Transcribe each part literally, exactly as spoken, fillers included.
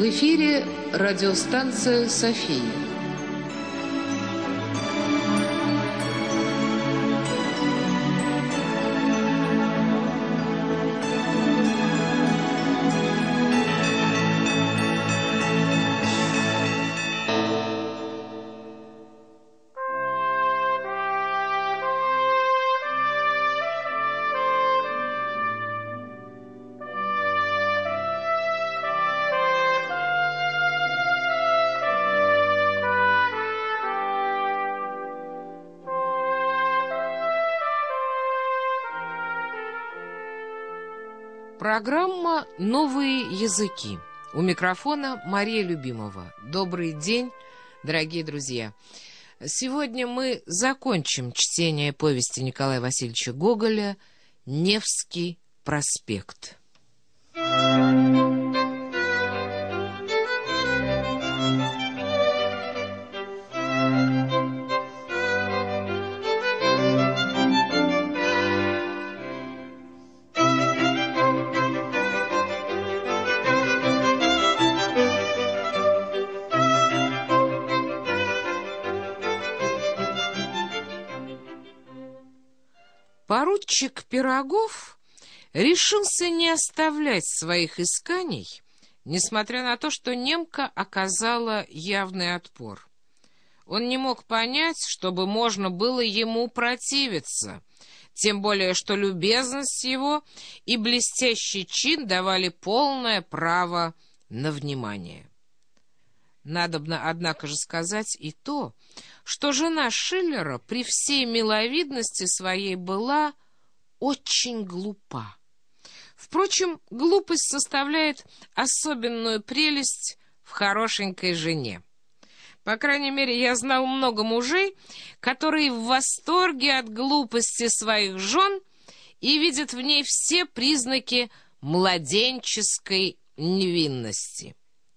В эфире радиостанция «София». Программа «Новые языки». У микрофона Мария Любимова. Добрый день, дорогие друзья. Сегодня мы закончим чтение повести Николая Васильевича Гоголя «Невский проспект». Поручик Пирогов решился не оставлять своих исканий, несмотря на то, что немка оказала явный отпор. Он не мог понять, чтобы можно было ему противиться, тем более что любезность его и блестящий чин давали полное право на внимание. Надобно, однако же, сказать и то, что жена Шиллера при всей миловидности своей была очень глупа. Впрочем, глупость составляет особенную прелесть в хорошенькой жене. По крайней мере, я знал много мужей, которые в восторге от глупости своих жен и видят в ней все признаки младенческой невинности.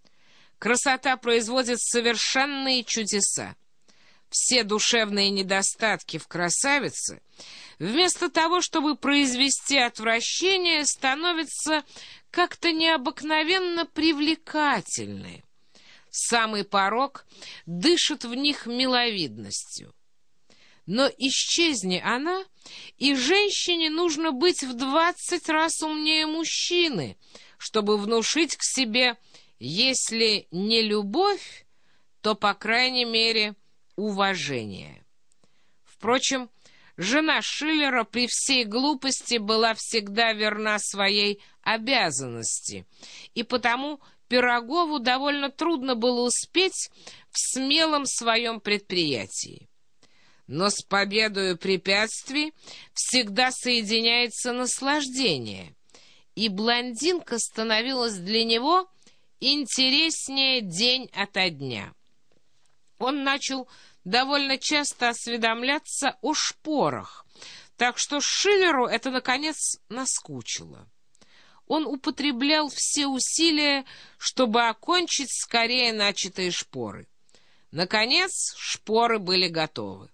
Красота производит совершенные чудеса. Все душевные недостатки в красавице, вместо того, чтобы произвести отвращение, становятся как-то необыкновенно привлекательны. Самый порок дышит в них миловидностью. Но исчезни она, и женщине нужно быть в двадцать раз умнее мужчины, чтобы внушить к себе, если не любовь, то, по крайней мере, уважение. Впрочем, жена Шиллера при всей глупости была всегда верна своей обязанности, и потому Пирогову довольно трудно было успеть в смелом своем предприятии. Но с победою препятствий всегда соединяется наслаждение, и блондинка становилась для него интереснее день ото дня. Он начал довольно часто осведомляться о шпорах, так что Шиллеру это, наконец, наскучило. Он употреблял все усилия, чтобы окончить скорее начатые шпоры. Наконец, шпоры были готовы.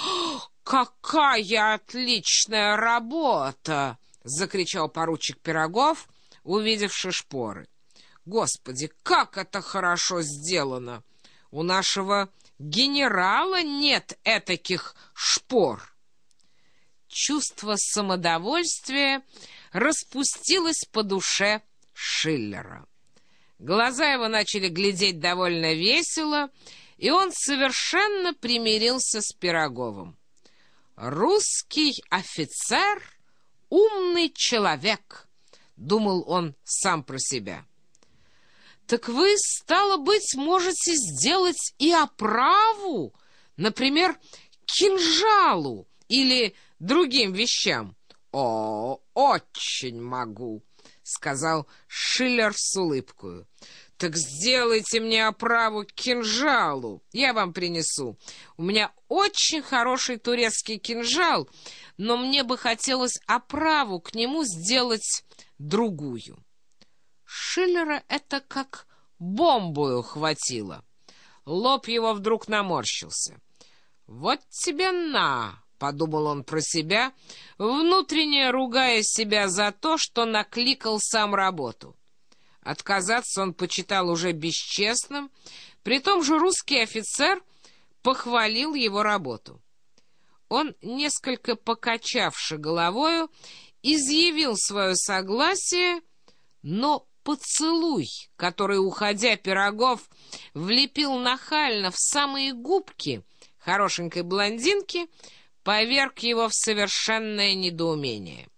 «Какая отличная работа!» — закричал поручик Пирогов, увидевши шпоры. «Господи, как это хорошо сделано! У нашего генерала нет этаких шпор!» Чувство самодовольствия распустилось по душе Шиллера. Глаза его начали глядеть довольно весело, и он совершенно примирился с Пироговым. «Русский офицер — умный человек», — думал он сам про себя. «Так вы, стало быть, можете сделать и оправу, например, кинжалу или другим вещам?» «О, очень могу», — сказал Шиллер с улыбкою. «Так сделайте мне оправу к кинжалу, я вам принесу. У меня очень хороший турецкий кинжал, но мне бы хотелось оправу к нему сделать другую». Шиллера это как бомбою хватило. Лоб его вдруг наморщился. «Вот тебе на!» — подумал он про себя, внутренне ругая себя за то, что накликал сам работу. Отказаться он почитал уже бесчестным, при том же русский офицер похвалил его работу. Он, несколько покачавши головою, изъявил свое согласие, но поцелуй, который, уходя, Пирогов влепил нахально в самые губки хорошенькой блондинки, поверг его в совершенное недоумение.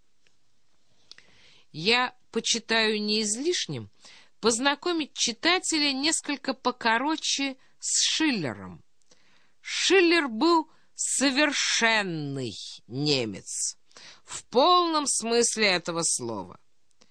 Я почитаю не излишним познакомить читателя несколько покороче с Шиллером. Шиллер был совершенный немец, в полном смысле этого слова.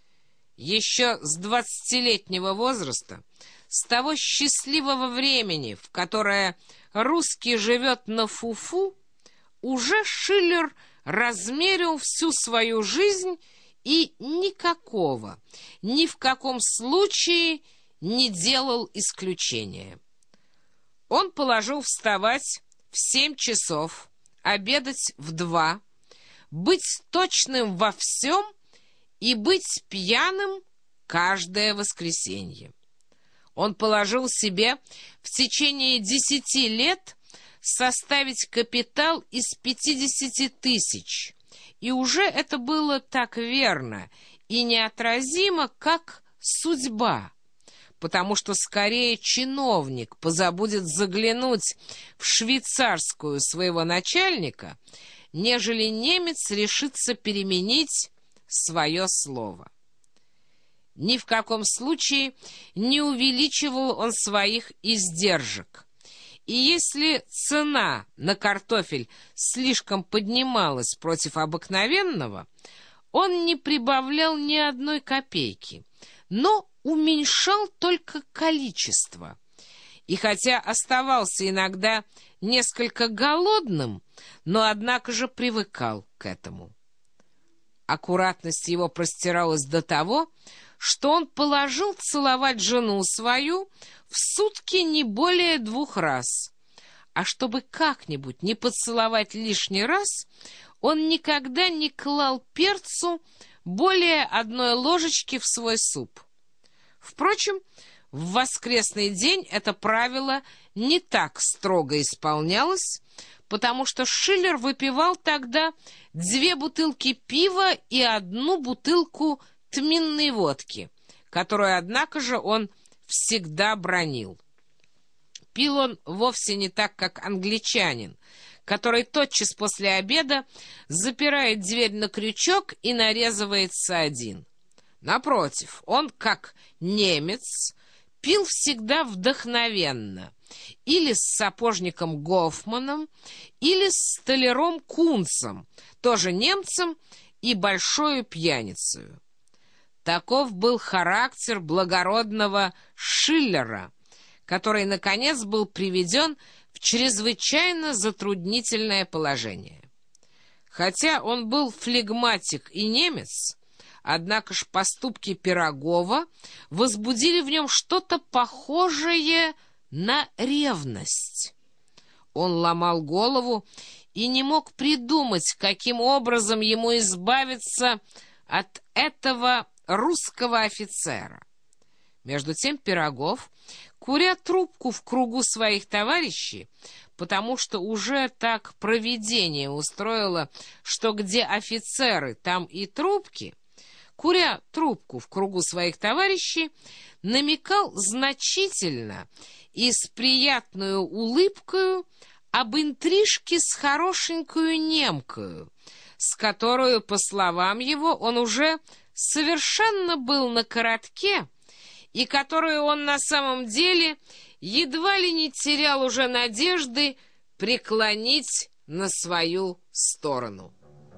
Еще с двадцатилетнего возраста, с того счастливого времени, в которое русский живет на фуфу, уже Шиллер размерил всю свою жизнь и никакого, ни в каком случае не делал исключения. Он положил вставать в семь часов, обедать в два, быть точным во всем и быть пьяным каждое воскресенье. Он положил себе в течение десяти лет составить капитал из пятидесяти тысяч, и уже это было так верно и неотразимо, как судьба, потому что скорее чиновник позабудет заглянуть в швейцарскую своего начальника, нежели немец решится переменить свое слово. Ни в каком случае не увеличивал он своих издержек, и если цена на картофель слишком поднималась против обыкновенного, он не прибавлял ни одной копейки, но уменьшал только количество. И хотя оставался иногда несколько голодным, но однако же привыкал к этому. Аккуратность его простиралась до того, что он положил целовать жену свою в сутки не более двух раз. А чтобы как-нибудь не поцеловать лишний раз, он никогда не клал перцу более одной ложечки в свой суп. Впрочем, в воскресный день это правило не так строго исполнялось, потому что Шиллер выпивал тогда две бутылки пива и одну бутылку тминной водки, которую, однако же, он всегда бранил. Пил он вовсе не так, как англичанин, который тотчас после обеда запирает дверь на крючок и нарезывается один. Напротив, он, как немец, пил всегда вдохновенно, или с сапожником Гофманом, или с столяром Кунцем, тоже немцем и большою пьяницею. Таков был характер благородного Шиллера, который, наконец, был приведен в чрезвычайно затруднительное положение. Хотя он был флегматик и немец, однако ж поступки Пирогова возбудили в нем что-то похожее на ревность. Он ломал голову и не мог придумать, каким образом ему избавиться от этого русского офицера. Между тем Пирогов, куря трубку в кругу своих товарищей, потому что уже так провидение устроило, что где офицеры, там и трубки, куря трубку в кругу своих товарищей, намекал значительно и с приятную улыбкою об интрижке с хорошенькую немкою, с которую, по словам его, он уже совершенно был на коротке, и которую он на самом деле едва ли не терял уже надежды преклонить на свою сторону.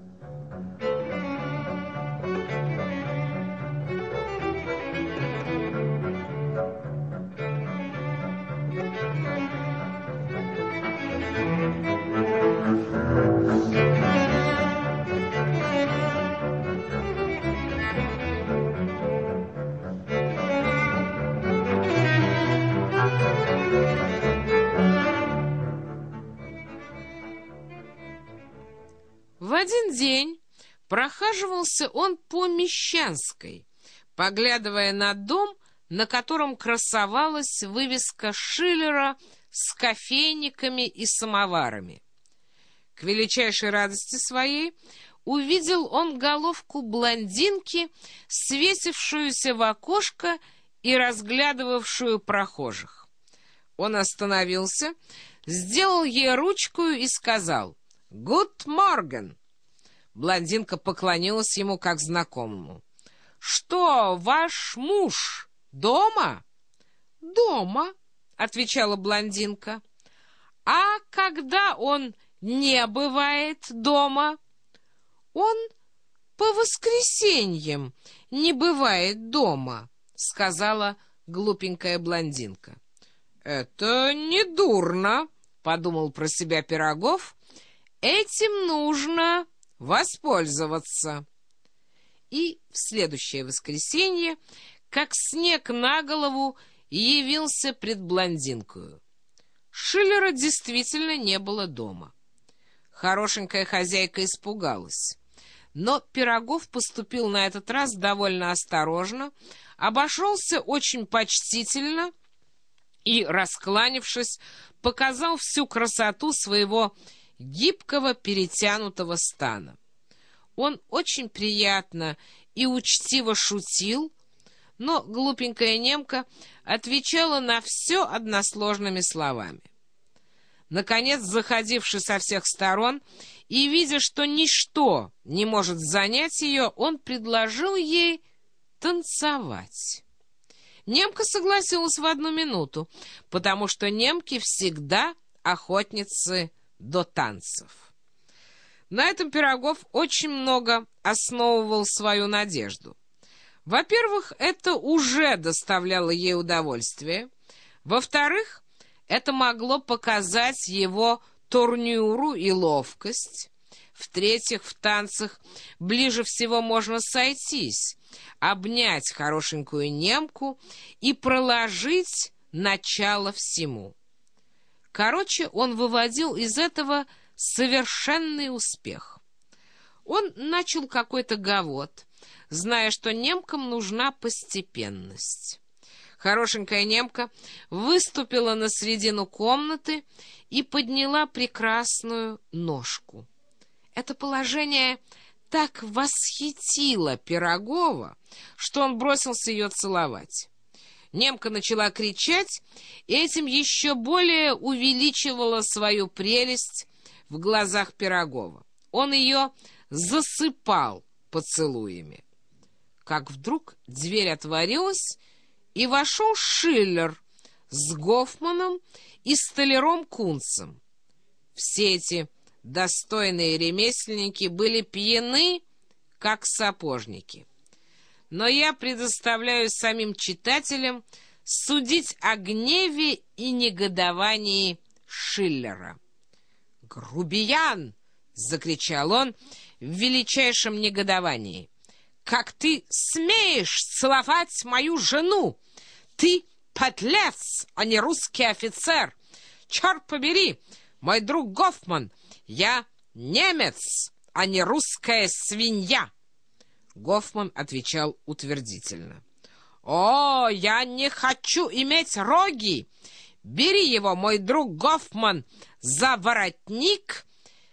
В один день прохаживался он по Мещанской, поглядывая на дом, на котором красовалась вывеска Шиллера с кофейниками и самоварами. К величайшей радости своей увидел он головку блондинки, свесившуюся в окошко и разглядывавшую прохожих. Он остановился, сделал ей ручкою и сказал «Гуд морген». Блондинка поклонилась ему как знакомому. «Что, ваш муж дома?» «Дома», — отвечала блондинка. «А когда он не бывает дома?» «Он по воскресеньям не бывает дома», — сказала глупенькая блондинка. «Это не дурно», — подумал про себя Пирогов. «Этим нужно воспользоваться». И в следующее воскресенье, как снег на голову, явился пред блондинкою. Шиллера действительно не было дома. Хорошенькая хозяйка испугалась. Но Пирогов поступил на этот раз довольно осторожно, обошелся очень почтительно и, раскланившись, показал всю красоту своего гибкого перетянутого стана. Он очень приятно и учтиво шутил, но глупенькая немка отвечала на все односложными словами. Наконец, заходивший со всех сторон и видя, что ничто не может занять ее, он предложил ей танцевать. Немка согласилась в одну минуту, потому что немки всегда охотницы до танцев. На этом Пирогов очень много основывал свою надежду. Во-первых, это уже доставляло ей удовольствие. Во-вторых, это могло показать его турнюру и ловкость. В-третьих, в танцах ближе всего можно сойтись, обнять хорошенькую немку и проложить начало всему. Короче, он выводил из этого совершенный успех. Он начал какой-то гавот, зная, что немкам нужна постепенность. Хорошенькая немка выступила на середину комнаты и подняла прекрасную ножку. Это положение так восхитило Пирогова, что он бросился ее целовать. Немка начала кричать, и этим еще более увеличивала свою прелесть в глазах Пирогова. Он ее засыпал поцелуями. Как вдруг дверь отворилась, и вошел Шиллер с Гофманом и столяром Кунцем. Все эти достойные ремесленники были пьяны, как сапожники. Но я предоставляю самим читателям судить о гневе и негодовании Шиллера. «Грубиян!» — закричал он в величайшем негодовании. «Как ты смеешь целовать мою жену? Ты подлец, а не русский офицер! Черт побери, мой друг Гофман, я немец, а не русская свинья!» Гофман отвечал утвердительно. «О, я не хочу иметь роги! Бери его, мой друг Гофман, за воротник!»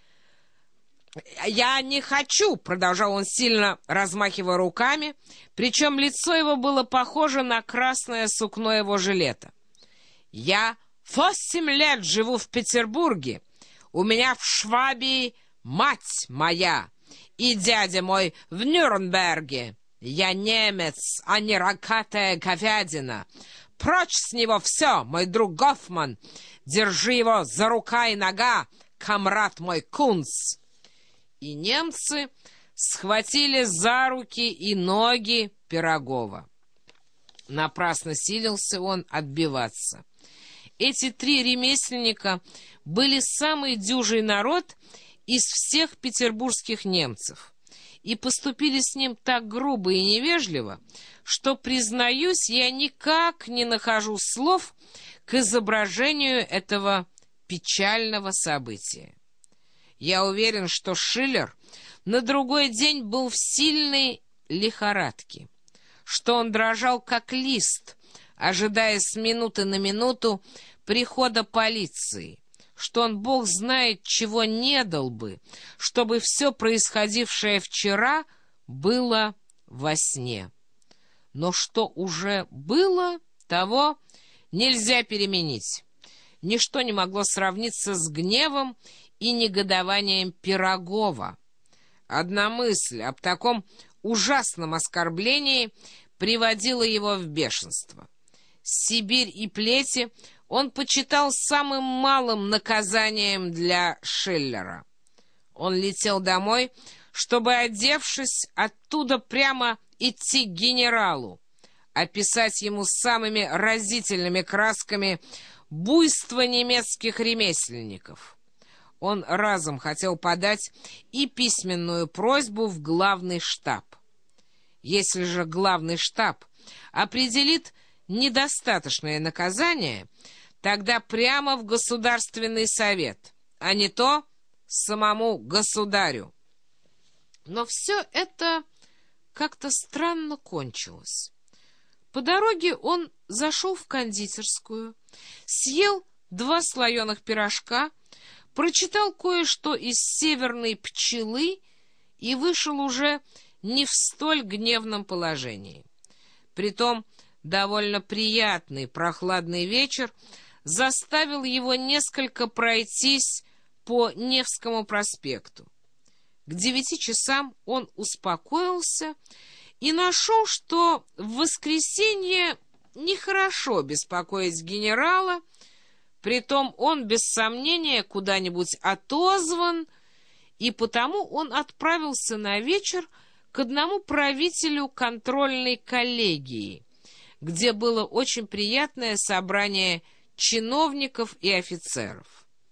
«Я не хочу!» — продолжал он, сильно размахивая руками, причем лицо его было похоже на красное сукно его жилета. «Я восемь лет живу в Петербурге. У меня в Швабии мать моя, и дядя мой в Нюрнберге. Я немец, а не рогатая говядина. Прочь с него все, мой друг Гофман! Держи его за рука и нога, комрад мой Кунц!» И немцы схватили за руки и ноги Пирогова. Напрасно силился он отбиваться. Эти три ремесленника были самый дюжий народ из всех петербургских немцев и поступили с ним так грубо и невежливо, что, признаюсь, я никак не нахожу слов к изображению этого печального события. Я уверен, что Шиллер на другой день был в сильной лихорадке, что он дрожал как лист, ожидая с минуты на минуту прихода полиции, что он, бог знает, чего не дал бы, чтобы все происходившее вчера было во сне. Но что уже было, того нельзя переменить. Ничто не могло сравниться с гневом и негодованием Пирогова. Одна мысль об таком ужасном оскорблении приводила его в бешенство. Сибирь и плети он почитал самым малым наказанием для Шиллера. Он летел домой, чтобы, одевшись, оттуда прямо идти к генералу, описать ему самыми разительными красками буйство немецких ремесленников. Он разом хотел подать и письменную просьбу в главный штаб. Если же главный штаб определит недостаточное наказание, тогда прямо в Государственный совет, а не то самому государю. Но все это как-то странно кончилось. По дороге он зашел в кондитерскую, съел два слоеных пирожка, прочитал кое-что из «Северной пчелы» и вышел уже не в столь гневном положении. Притом довольно приятный прохладный вечер заставил его несколько пройтись по Невскому проспекту. К девяти часам он успокоился и нашел, что в воскресенье нехорошо беспокоить генерала, притом он, без сомнения, куда-нибудь отозван, и потому он отправился на вечер к одному правителю контрольной коллегии, где было очень приятное собрание чиновников и офицеров.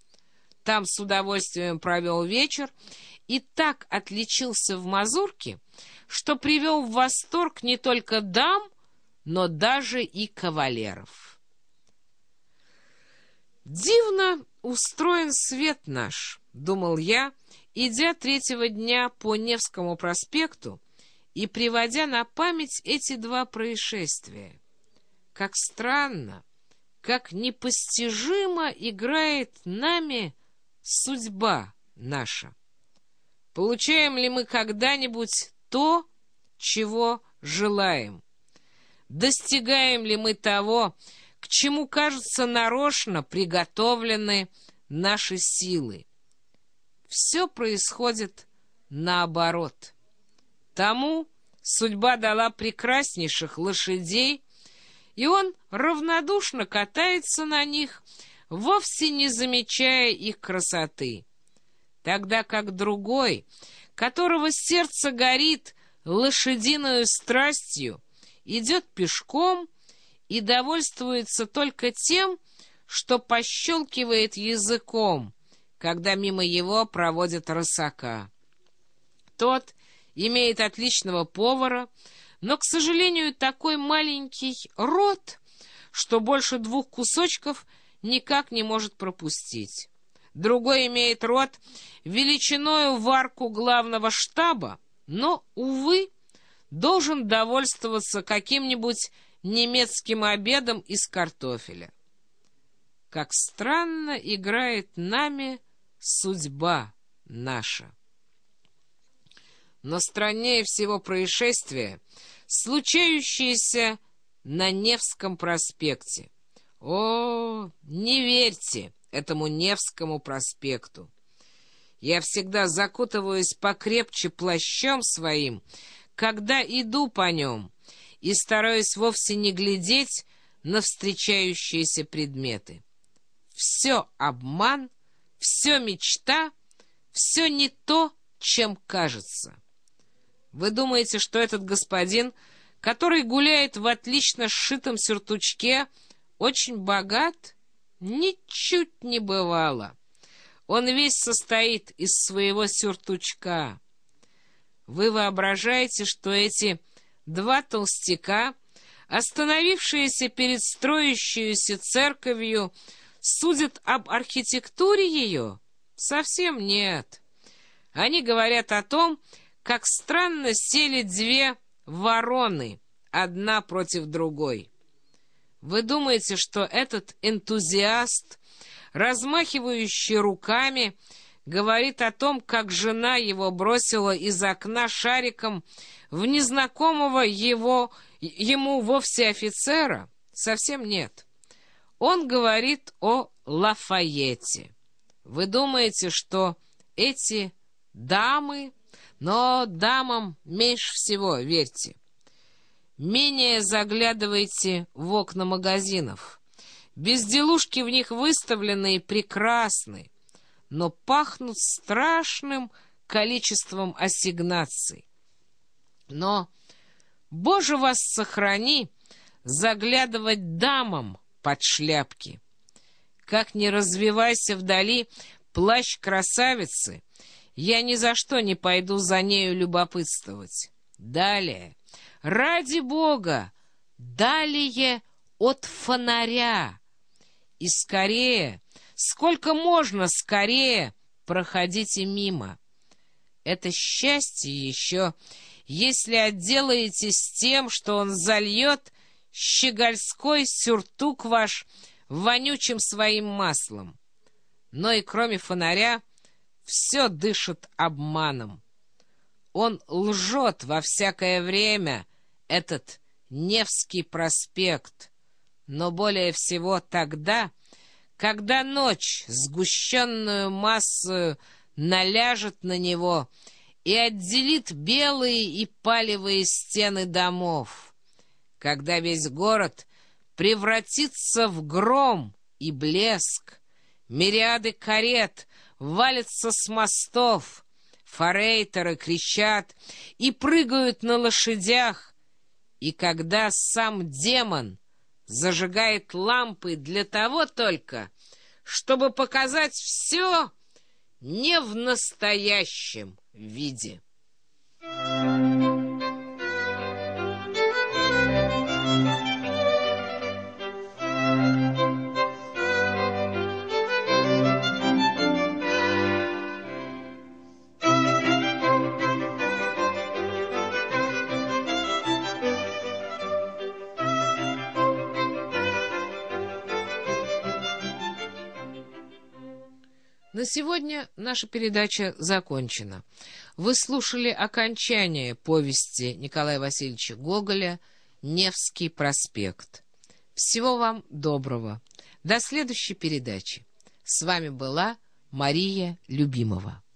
Там с удовольствием провел вечер и так отличился в мазурке, что привел в восторг не только дам, но даже и кавалеров. «Дивно устроен свет наш», — думал я, идя третьего дня по Невскому проспекту и приводя на память эти два происшествия. Как странно, как непостижимо играет нами судьба наша. Получаем ли мы когда-нибудь то, чего желаем? Достигаем ли мы того, к чему, кажется, нарочно приготовлены наши силы? Все происходит наоборот. Тому судьба дала прекраснейших лошадей, и он равнодушно катается на них, вовсе не замечая их красоты. Тогда как другой, которого сердце горит лошадиную страстью, идет пешком и довольствуется только тем, что пощелкивает языком, когда мимо его проводят рысака. Тот имеет отличного повара, но, к сожалению, такой маленький рот, что больше двух кусочков никак не может пропустить. Другой имеет рот величиною в арку главного штаба, но, увы, должен довольствоваться каким-нибудь немецким обедом из картофеля. Как странно играет нами судьба наша. Но страннее всего происшествия, случающиеся на Невском проспекте. О, не верьте этому Невскому проспекту! Я всегда закутываюсь покрепче плащом своим, когда иду по нем, и стараюсь вовсе не глядеть на встречающиеся предметы. Все обман, все мечта, все не то, чем кажется. Вы думаете, что этот господин, который гуляет в отлично сшитом сюртучке, очень богат? Ничуть не бывало. Он весь состоит из своего сюртучка. Вы воображаете, что эти два толстяка, остановившиеся перед строящейся церковью, судят об архитектуре ее? Совсем нет. Они говорят о том, как странно сели две вороны, одна против другой. Вы думаете, что этот энтузиаст, размахивающий руками, говорит о том, как жена его бросила из окна шариком в незнакомого его, ему вовсе офицера? Совсем нет. Он говорит о Лафайете. Вы думаете, что эти дамы, но дамам меньше всего верьте. Менее заглядывайте в окна магазинов. Безделушки в них выставлены и прекрасны, но пахнут страшным количеством ассигнаций. Но, Боже вас сохрани, заглядывать дамам под шляпки. Как ни развивайся вдали плащ красавицы, я ни за что не пойду за нею любопытствовать. Далее, ради Бога, далее от фонаря. И скорее, сколько можно скорее, проходите мимо. Это счастье еще, если отделаетесь тем, что он зальет щегольской сюртук ваш вонючим своим маслом. Но и кроме фонаря все дышит обманом. Он лжет во всякое время, этот Невский проспект, но более всего тогда, когда ночь, сгущенную массою, наляжет на него и отделит белые и палевые стены домов, когда весь город превратится в гром и блеск, мириады карет валятся с мостов, форейтеры кричат и прыгают на лошадях, и когда сам демон зажигает лампы для того только, чтобы показать все не в настоящем виде. На сегодня наша передача закончена. Вы слушали окончание повести Николая Васильевича Гоголя «Невский проспект». Всего вам доброго. До следующей передачи. С вами была Мария Любимова.